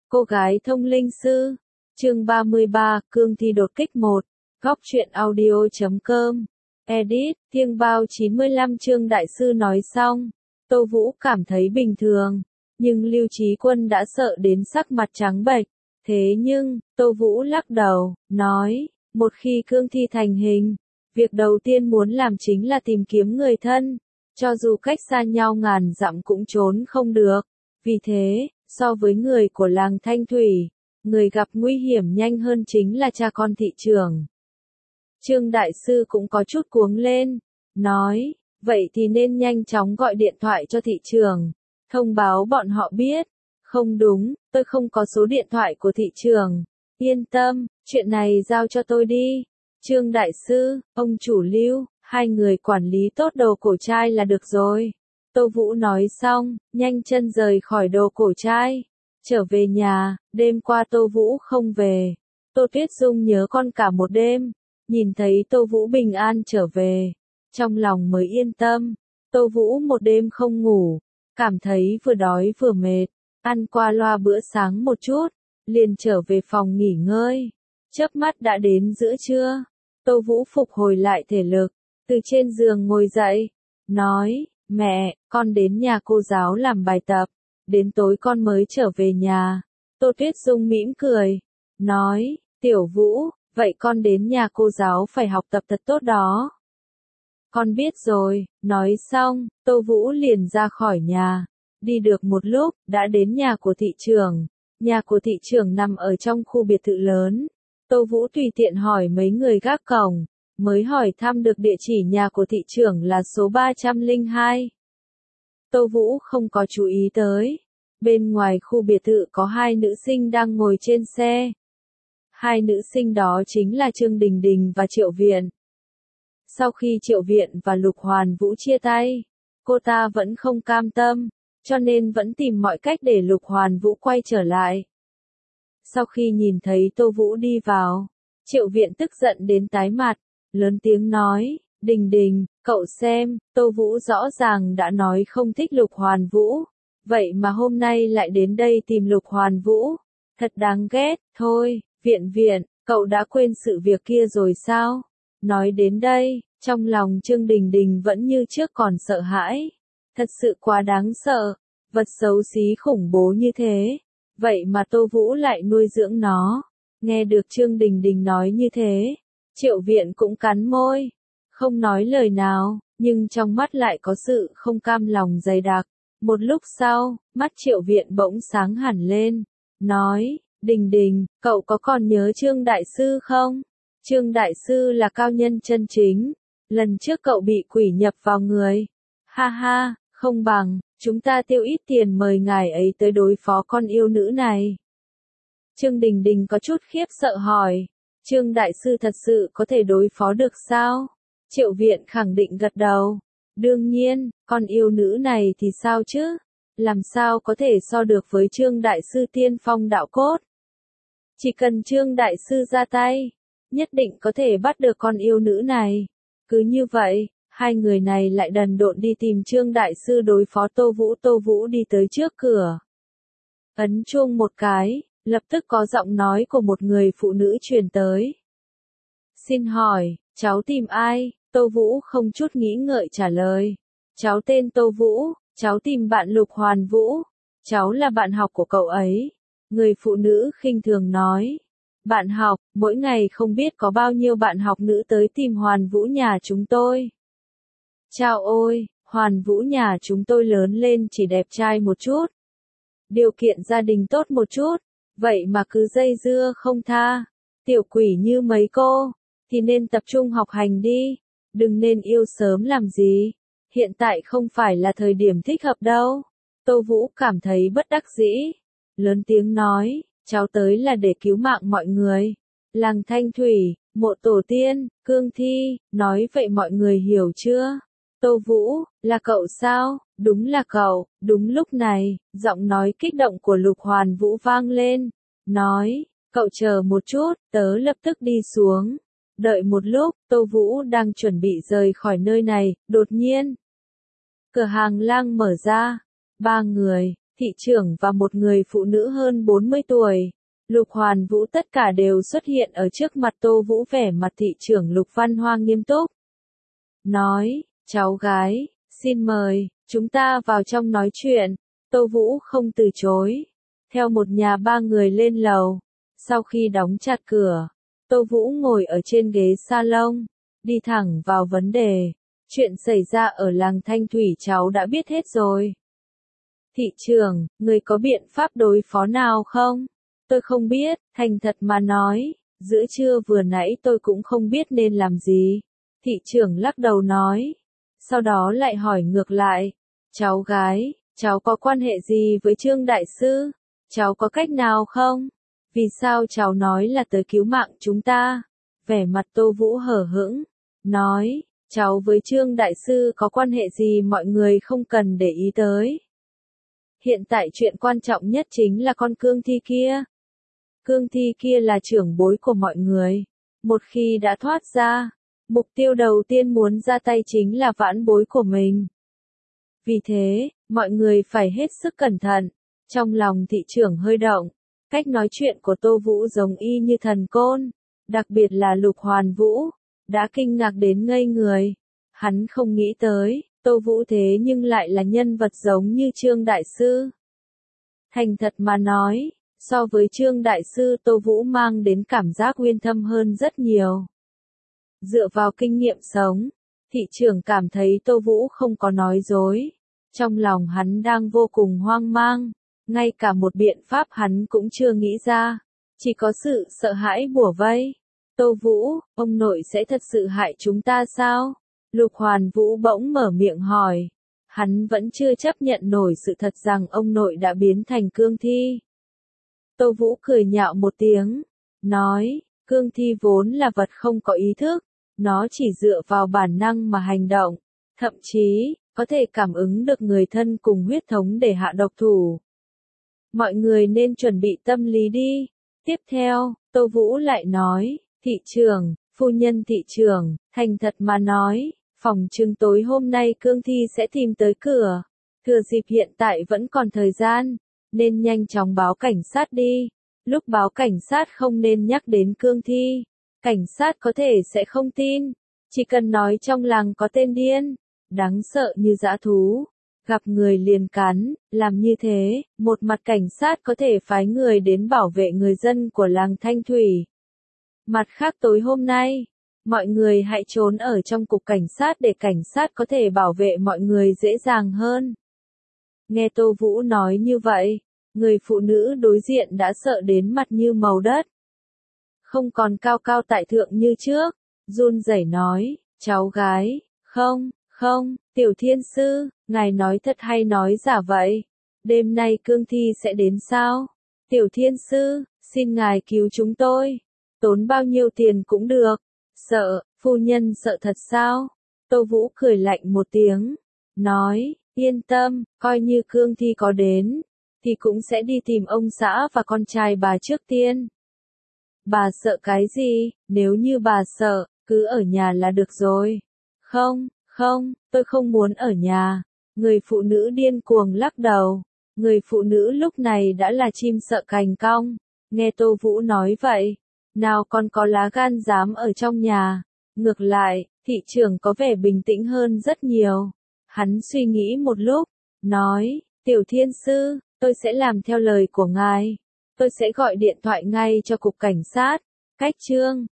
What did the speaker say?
Cô gái thông linh sư. Chương 33, cương thi đột kích 1. Góc truyện audio.com. Edit, Thiêng Bao 95 chương đại sư nói xong. Tô Vũ cảm thấy bình thường, nhưng Lưu Chí Quân đã sợ đến sắc mặt trắng bệch. Thế nhưng, Tô Vũ lắc đầu, nói, một khi cương thi thành hình, việc đầu tiên muốn làm chính là tìm kiếm người thân, cho dù cách xa nhau ngàn dặm cũng trốn không được. Vì thế, so với người của làng Thanh Thủy, người gặp nguy hiểm nhanh hơn chính là cha con thị trưởng. Trương Đại Sư cũng có chút cuống lên, nói, vậy thì nên nhanh chóng gọi điện thoại cho thị trưởng, thông báo bọn họ biết. Không đúng, tôi không có số điện thoại của thị trưởng. Yên tâm, chuyện này giao cho tôi đi. Trương Đại Sư, ông chủ Lưu, hai người quản lý tốt đồ cổ trai là được rồi. Tô Vũ nói xong, nhanh chân rời khỏi đồ cổ trai. Trở về nhà, đêm qua Tô Vũ không về. Tô Tuyết Dung nhớ con cả một đêm. Nhìn thấy Tô Vũ bình an trở về, trong lòng mới yên tâm. Tô Vũ một đêm không ngủ, cảm thấy vừa đói vừa mệt, ăn qua loa bữa sáng một chút, liền trở về phòng nghỉ ngơi. Chớp mắt đã đến giữa trưa, Tô Vũ phục hồi lại thể lực, từ trên giường ngồi dậy, nói, mẹ, con đến nhà cô giáo làm bài tập, đến tối con mới trở về nhà. Tô Tuyết Dung mỉm cười, nói, Tiểu Vũ, vậy con đến nhà cô giáo phải học tập thật tốt đó. Con biết rồi, nói xong, Tô Vũ liền ra khỏi nhà. Đi được một lúc, đã đến nhà của thị trưởng. Nhà của thị trưởng nằm ở trong khu biệt thự lớn. Tô Vũ tùy tiện hỏi mấy người gác cổng, mới hỏi thăm được địa chỉ nhà của thị trưởng là số 302. Tô Vũ không có chú ý tới. Bên ngoài khu biệt thự có hai nữ sinh đang ngồi trên xe. Hai nữ sinh đó chính là Trương Đình Đình và Triệu Viện. Sau khi Triệu Viện và Lục Hoàn Vũ chia tay, cô ta vẫn không cam tâm, cho nên vẫn tìm mọi cách để Lục Hoàn Vũ quay trở lại. Sau khi nhìn thấy Tô Vũ đi vào, Triệu Viện tức giận đến tái mặt, lớn tiếng nói, Đình Đình, cậu xem, Tô Vũ rõ ràng đã nói không thích Lục Hoàn Vũ, vậy mà hôm nay lại đến đây tìm Lục Hoàn Vũ, thật đáng ghét. Thôi, Viện, cậu đã quên sự việc kia rồi sao? Nói đến đây, trong lòng Trương Đình Đình vẫn như trước còn sợ hãi. Thật sự quá đáng sợ, vật xấu xí khủng bố như thế, vậy mà Tô Vũ lại nuôi dưỡng nó. Nghe được Trương Đình Đình nói như thế, Triệu Viện cũng cắn môi, không nói lời nào, nhưng trong mắt lại có sự không cam lòng dày đặc. Một lúc sau, mắt Triệu Viện bỗng sáng hẳn lên, nói, Đình Đình, cậu có còn nhớ Trương Đại Sư không? Trương Đại Sư là cao nhân chân chính, lần trước cậu bị quỷ nhập vào người. Ha ha, không bằng, chúng ta tiêu ít tiền mời ngài ấy tới đối phó con yêu nữ này. Trương Đình Đình có chút khiếp sợ hỏi, Trương Đại Sư thật sự có thể đối phó được sao? Triệu Viện khẳng định gật đầu, đương nhiên, con yêu nữ này thì sao chứ? Làm sao có thể so được với Trương Đại Sư tiên phong đạo cốt? Chỉ cần Trương Đại Sư ra tay, nhất định có thể bắt được con yêu nữ này. Cứ như vậy, hai người này lại đần độn đi tìm Trương Đại Sư đối phó Tô Vũ. Tô Vũ đi tới trước cửa, ấn chuông một cái, lập tức có giọng nói của một người phụ nữ truyền tới. Xin hỏi, cháu tìm ai? Tô Vũ không chút nghĩ ngợi trả lời. Cháu tên Tô Vũ, cháu tìm bạn Lục Hoàn Vũ. Cháu là bạn học của cậu ấy. Người phụ nữ khinh thường nói. Bạn học, mỗi ngày không biết có bao nhiêu bạn học nữ tới tìm Hoàn Vũ nhà chúng tôi. Chao ôi, Hoàn Vũ nhà chúng tôi lớn lên chỉ đẹp trai một chút, điều kiện gia đình tốt một chút, vậy mà cứ dây dưa không tha. Tiểu quỷ như mấy cô, thì nên tập trung học hành đi, đừng nên yêu sớm làm gì. Hiện tại không phải là thời điểm thích hợp đâu. Tô Vũ cảm thấy bất đắc dĩ, lớn tiếng nói, cháu tới là để cứu mạng mọi người. Làng Thanh Thủy, mộ tổ tiên, cương thi, nói vậy mọi người hiểu chưa? Tô Vũ, là cậu sao? Đúng là cậu. Đúng lúc này, giọng nói kích động của Lục Hoàn Vũ vang lên, nói, cậu chờ một chút, tớ lập tức đi xuống. Đợi một lúc, Tô Vũ đang chuẩn bị rời khỏi nơi này, đột nhiên, cửa hàng lang mở ra, ba người, thị trưởng và một người phụ nữ hơn 40 tuổi. Lục Hoàn Vũ tất cả đều xuất hiện ở trước mặt Tô Vũ, vẻ mặt thị trưởng Lục Văn Hoa nghiêm túc. Nói, cháu gái, xin mời, chúng ta vào trong nói chuyện. Tô Vũ không từ chối. Theo một nhà ba người lên lầu. Sau khi đóng chặt cửa, Tô Vũ ngồi ở trên ghế salon, đi thẳng vào vấn đề. Chuyện xảy ra ở làng Thanh Thủy cháu đã biết hết rồi. Thị trưởng, người có biện pháp đối phó nào không? Tôi không biết, thành thật mà nói, giữa trưa vừa nãy tôi cũng không biết nên làm gì. Thị trưởng lắc đầu nói. Sau đó lại hỏi ngược lại. Cháu gái, cháu có quan hệ gì với Trương Đại Sư? Cháu có cách nào không? Vì sao cháu nói là tới cứu mạng chúng ta? Vẻ mặt Tô Vũ hở hững. Nói, cháu với Trương Đại Sư có quan hệ gì mọi người không cần để ý tới. Hiện tại chuyện quan trọng nhất chính là con cương thi kia. Cương thi kia là trưởng bối của mọi người. Một khi đã thoát ra, mục tiêu đầu tiên muốn ra tay chính là vãn bối của mình. Vì thế, mọi người phải hết sức cẩn thận. Trong lòng thị trưởng hơi động, cách nói chuyện của Tô Vũ giống y như thần côn, đặc biệt là Lục Hoàn Vũ, đã kinh ngạc đến ngây người. Hắn không nghĩ tới, Tô Vũ thế nhưng lại là nhân vật giống như Trương Đại Sư. Thành thật mà nói, so với Trương Đại Sư Tô Vũ mang đến cảm giác uyên thâm hơn rất nhiều. Dựa vào kinh nghiệm sống, thị trưởng cảm thấy Tô Vũ không có nói dối. Trong lòng hắn đang vô cùng hoang mang, ngay cả một biện pháp hắn cũng chưa nghĩ ra, chỉ có sự sợ hãi bủa vây. Tô Vũ, ông nội sẽ thật sự hại chúng ta sao? Lục Hoàn Vũ bỗng mở miệng hỏi. Hắn vẫn chưa chấp nhận nổi sự thật rằng ông nội đã biến thành cương thi. Tô Vũ cười nhạo một tiếng, nói, cương thi vốn là vật không có ý thức, nó chỉ dựa vào bản năng mà hành động, thậm chí, có thể cảm ứng được người thân cùng huyết thống để hạ độc thủ. Mọi người nên chuẩn bị tâm lý đi. Tiếp theo, Tô Vũ lại nói, thị trưởng, phu nhân thị trưởng, thành thật mà nói, phòng trưng tối hôm nay cương thi sẽ tìm tới cửa. Thừa dịp hiện tại vẫn còn thời gian, nên nhanh chóng báo cảnh sát đi. Lúc báo cảnh sát không nên nhắc đến cương thi. Cảnh sát có thể sẽ không tin. Chỉ cần nói trong làng có tên điên, đáng sợ như dã thú, gặp người liền cắn, làm như thế, một mặt cảnh sát có thể phái người đến bảo vệ người dân của làng Thanh Thủy. Mặt khác tối hôm nay, mọi người hãy trốn ở trong cục cảnh sát để cảnh sát có thể bảo vệ mọi người dễ dàng hơn. Nghe Tô Vũ nói như vậy, người phụ nữ đối diện đã sợ đến mặt như màu đất. Không còn cao cao tại thượng như trước, run rẩy nói, cháu gái, không, Tiểu Thiên Sư, ngài nói thật hay nói giả vậy? Đêm nay cương thi sẽ đến sao? Tiểu Thiên Sư, xin ngài cứu chúng tôi. Tốn bao nhiêu tiền cũng được. Sợ, phu nhân sợ thật sao? Tô Vũ cười lạnh một tiếng, nói, yên tâm, coi như cương thi có đến, thì cũng sẽ đi tìm ông xã và con trai bà trước tiên. Bà sợ cái gì? Nếu như bà sợ, cứ ở nhà là được rồi. Không, tôi không muốn ở nhà. Người phụ nữ điên cuồng lắc đầu. Người phụ nữ lúc này đã là chim sợ cành cong. Nghe Tô Vũ nói vậy, nào còn có lá gan dám ở trong nhà. Ngược lại, thị trưởng có vẻ bình tĩnh hơn rất nhiều. Hắn suy nghĩ một lúc, nói, Tiểu Thiên Sư, tôi sẽ làm theo lời của ngài. Tôi sẽ gọi điện thoại ngay cho cục cảnh sát. Cách Trương